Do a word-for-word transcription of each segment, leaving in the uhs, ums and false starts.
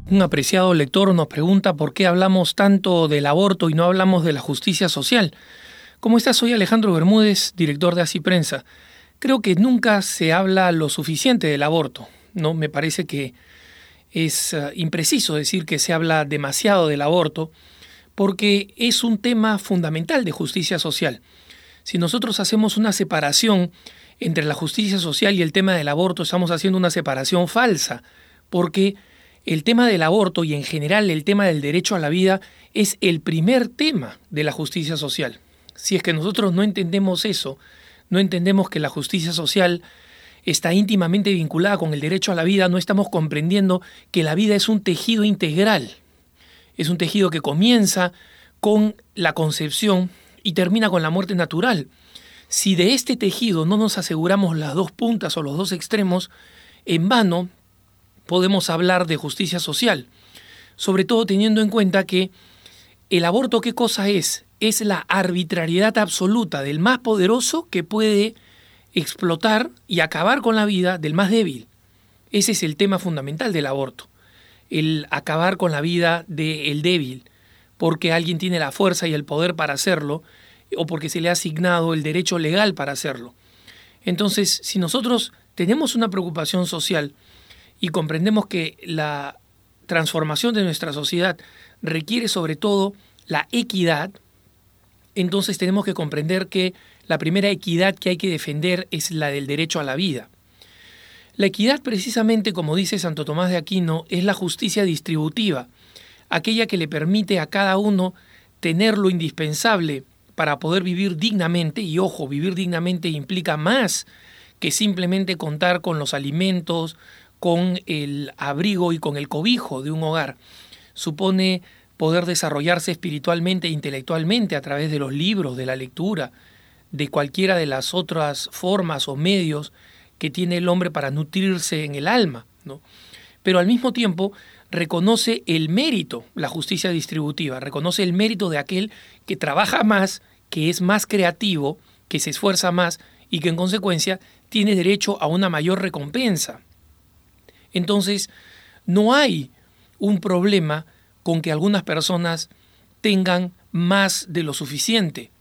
Un apreciado lector nos pregunta por qué hablamos tanto del aborto y no hablamos de la justicia social. ¿Cómo estás? Soy Alejandro Bermúdez, director de Así Prensa. Creo que nunca se habla lo suficiente del aborto, ¿no? Me parece que es uh, impreciso decir que se habla demasiado del aborto porque es un tema fundamental de justicia social. Si nosotros hacemos una separación entre la justicia social y el tema del aborto, estamos haciendo una separación falsa, porque el tema del aborto y en general el tema del derecho a la vida es el primer tema de la justicia social. Si es que nosotros no entendemos eso, no entendemos que la justicia social está íntimamente vinculada con el derecho a la vida, no estamos comprendiendo que la vida es un tejido integral. Es un tejido que comienza con la concepción y termina con la muerte natural. Si de este tejido no nos aseguramos las dos puntas o los dos extremos, en vano podemos hablar de justicia social, sobre todo teniendo en cuenta que el aborto, ¿qué cosa es? Es la arbitrariedad absoluta del más poderoso que puede explotar y acabar con la vida del más débil. Ese es el tema fundamental del aborto, el acabar con la vida del débil, porque alguien tiene la fuerza y el poder para hacerlo, o porque se le ha asignado el derecho legal para hacerlo. Entonces, si nosotros tenemos una preocupación social y comprendemos que la transformación de nuestra sociedad requiere sobre todo la equidad, entonces tenemos que comprender que la primera equidad que hay que defender es la del derecho a la vida. La equidad, precisamente, como dice Santo Tomás de Aquino, es la justicia distributiva, aquella que le permite a cada uno tener lo indispensable para poder vivir dignamente, y ojo, vivir dignamente implica más que simplemente contar con los alimentos, con el abrigo y con el cobijo de un hogar. Supone poder desarrollarse espiritualmente e intelectualmente a través de los libros, de la lectura, de cualquiera de las otras formas o medios que tiene el hombre para nutrirse en el alma, ¿no? Pero al mismo tiempo reconoce el mérito, la justicia distributiva, reconoce el mérito de aquel que trabaja más, que es más creativo, que se esfuerza más y que en consecuencia tiene derecho a una mayor recompensa. Entonces, no hay un problema con que algunas personas tengan más de lo suficiente.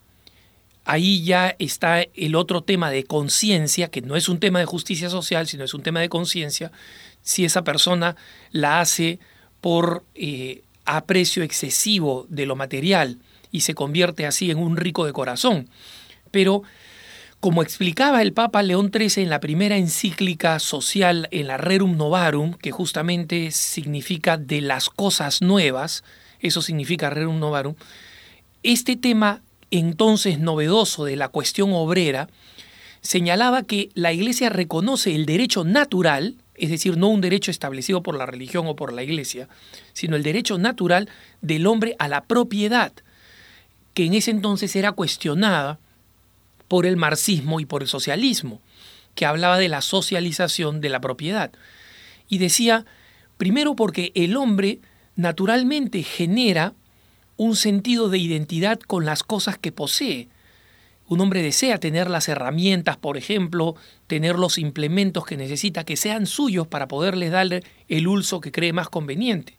Ahí ya está el otro tema de conciencia, que no es un tema de justicia social, sino es un tema de conciencia, si esa persona la hace por eh, aprecio excesivo de lo material y se convierte así en un rico de corazón. Pero, como explicaba el Papa León trece en la primera encíclica social, en la Rerum Novarum, que justamente significa de las cosas nuevas, eso significa Rerum Novarum, este tema entonces novedoso de la cuestión obrera señalaba que la Iglesia reconoce el derecho natural, es decir, no un derecho establecido por la religión o por la Iglesia, sino el derecho natural del hombre a la propiedad, que en ese entonces era cuestionada por el marxismo y por el socialismo, que hablaba de la socialización de la propiedad. Y decía, primero porque el hombre naturalmente genera un sentido de identidad con las cosas que posee. Un hombre desea tener las herramientas, por ejemplo, tener los implementos que necesita, que sean suyos para poderles darle el uso que cree más conveniente.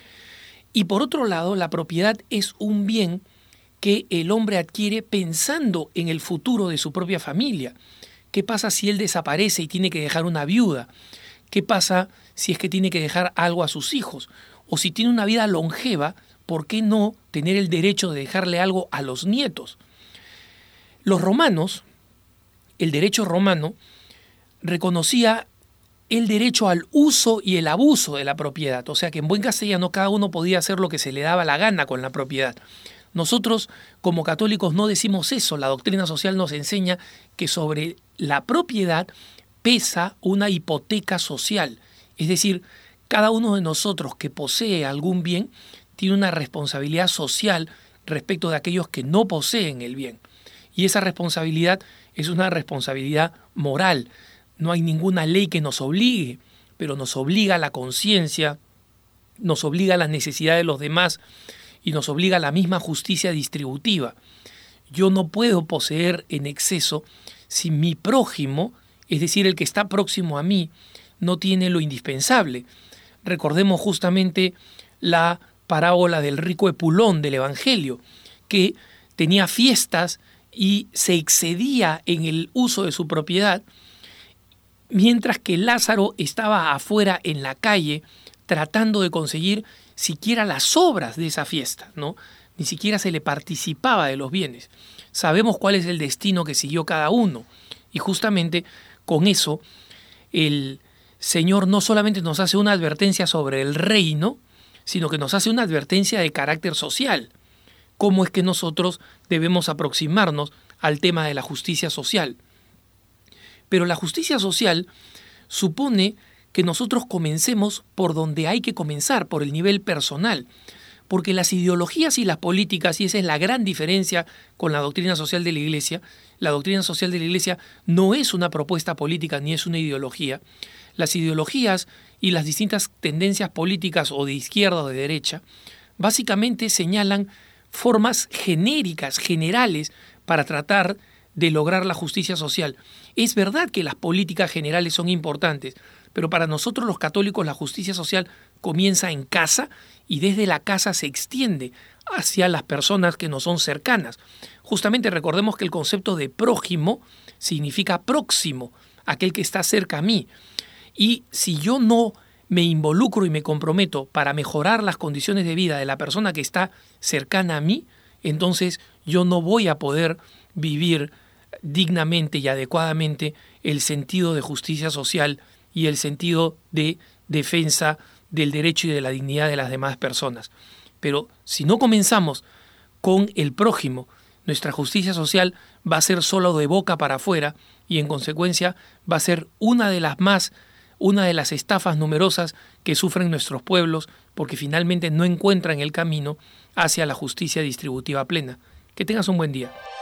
Y por otro lado, la propiedad es un bien que el hombre adquiere pensando en el futuro de su propia familia. ¿Qué pasa si él desaparece y tiene que dejar una viuda? ¿Qué pasa si es que tiene que dejar algo a sus hijos? O si tiene una vida longeva, ¿por qué no tener el derecho de dejarle algo a los nietos? Los romanos, el derecho romano, reconocía el derecho al uso y el abuso de la propiedad. O sea que en buen castellano cada uno podía hacer lo que se le daba la gana con la propiedad. Nosotros, como católicos, no decimos eso. La doctrina social nos enseña que sobre la propiedad pesa una hipoteca social. Es decir, cada uno de nosotros que posee algún bien tiene una responsabilidad social respecto de aquellos que no poseen el bien. Y esa responsabilidad es una responsabilidad moral. No hay ninguna ley que nos obligue, pero nos obliga la conciencia, nos obliga la necesidad de los demás y nos obliga la misma justicia distributiva. Yo no puedo poseer en exceso si mi prójimo, es decir, el que está próximo a mí, no tiene lo indispensable. recordemos justamente la parábola del rico Epulón del Evangelio, que tenía fiestas y se excedía en el uso de su propiedad, mientras que Lázaro estaba afuera en la calle tratando de conseguir siquiera las sobras de esa fiesta, ¿no? Ni siquiera se le participaba de los bienes. Sabemos cuál es el destino que siguió cada uno. Y justamente con eso el Señor no solamente nos hace una advertencia sobre el reino, sino que nos hace una advertencia de carácter social. ¿Cómo es que nosotros debemos aproximarnos al tema de la justicia social? Pero la justicia social supone que nosotros comencemos por donde hay que comenzar, por el nivel personal. Porque las ideologías y las políticas, y esa es la gran diferencia con la doctrina social de la Iglesia, la doctrina social de la Iglesia no es una propuesta política ni es una ideología. Las ideologías y las distintas tendencias políticas o de izquierda o de derecha básicamente señalan formas genéricas, generales, para tratar de lograr la justicia social. Es verdad que las políticas generales son importantes, pero para nosotros los católicos la justicia social comienza en casa y desde la casa se extiende hacia las personas que nos son cercanas. Justamente recordemos que el concepto de prójimo significa próximo, aquel que está cerca a mí. Y si yo no me involucro y me comprometo para mejorar las condiciones de vida de la persona que está cercana a mí, entonces yo no voy a poder vivir dignamente y adecuadamente el sentido de justicia social y el sentido de defensa del derecho y de la dignidad de las demás personas. Pero si no comenzamos con el prójimo, nuestra justicia social va a ser solo de boca para afuera y en consecuencia va a ser una de las más, una de las estafas numerosas que sufren nuestros pueblos porque finalmente no encuentran el camino hacia la justicia distributiva plena. Que tengas un buen día.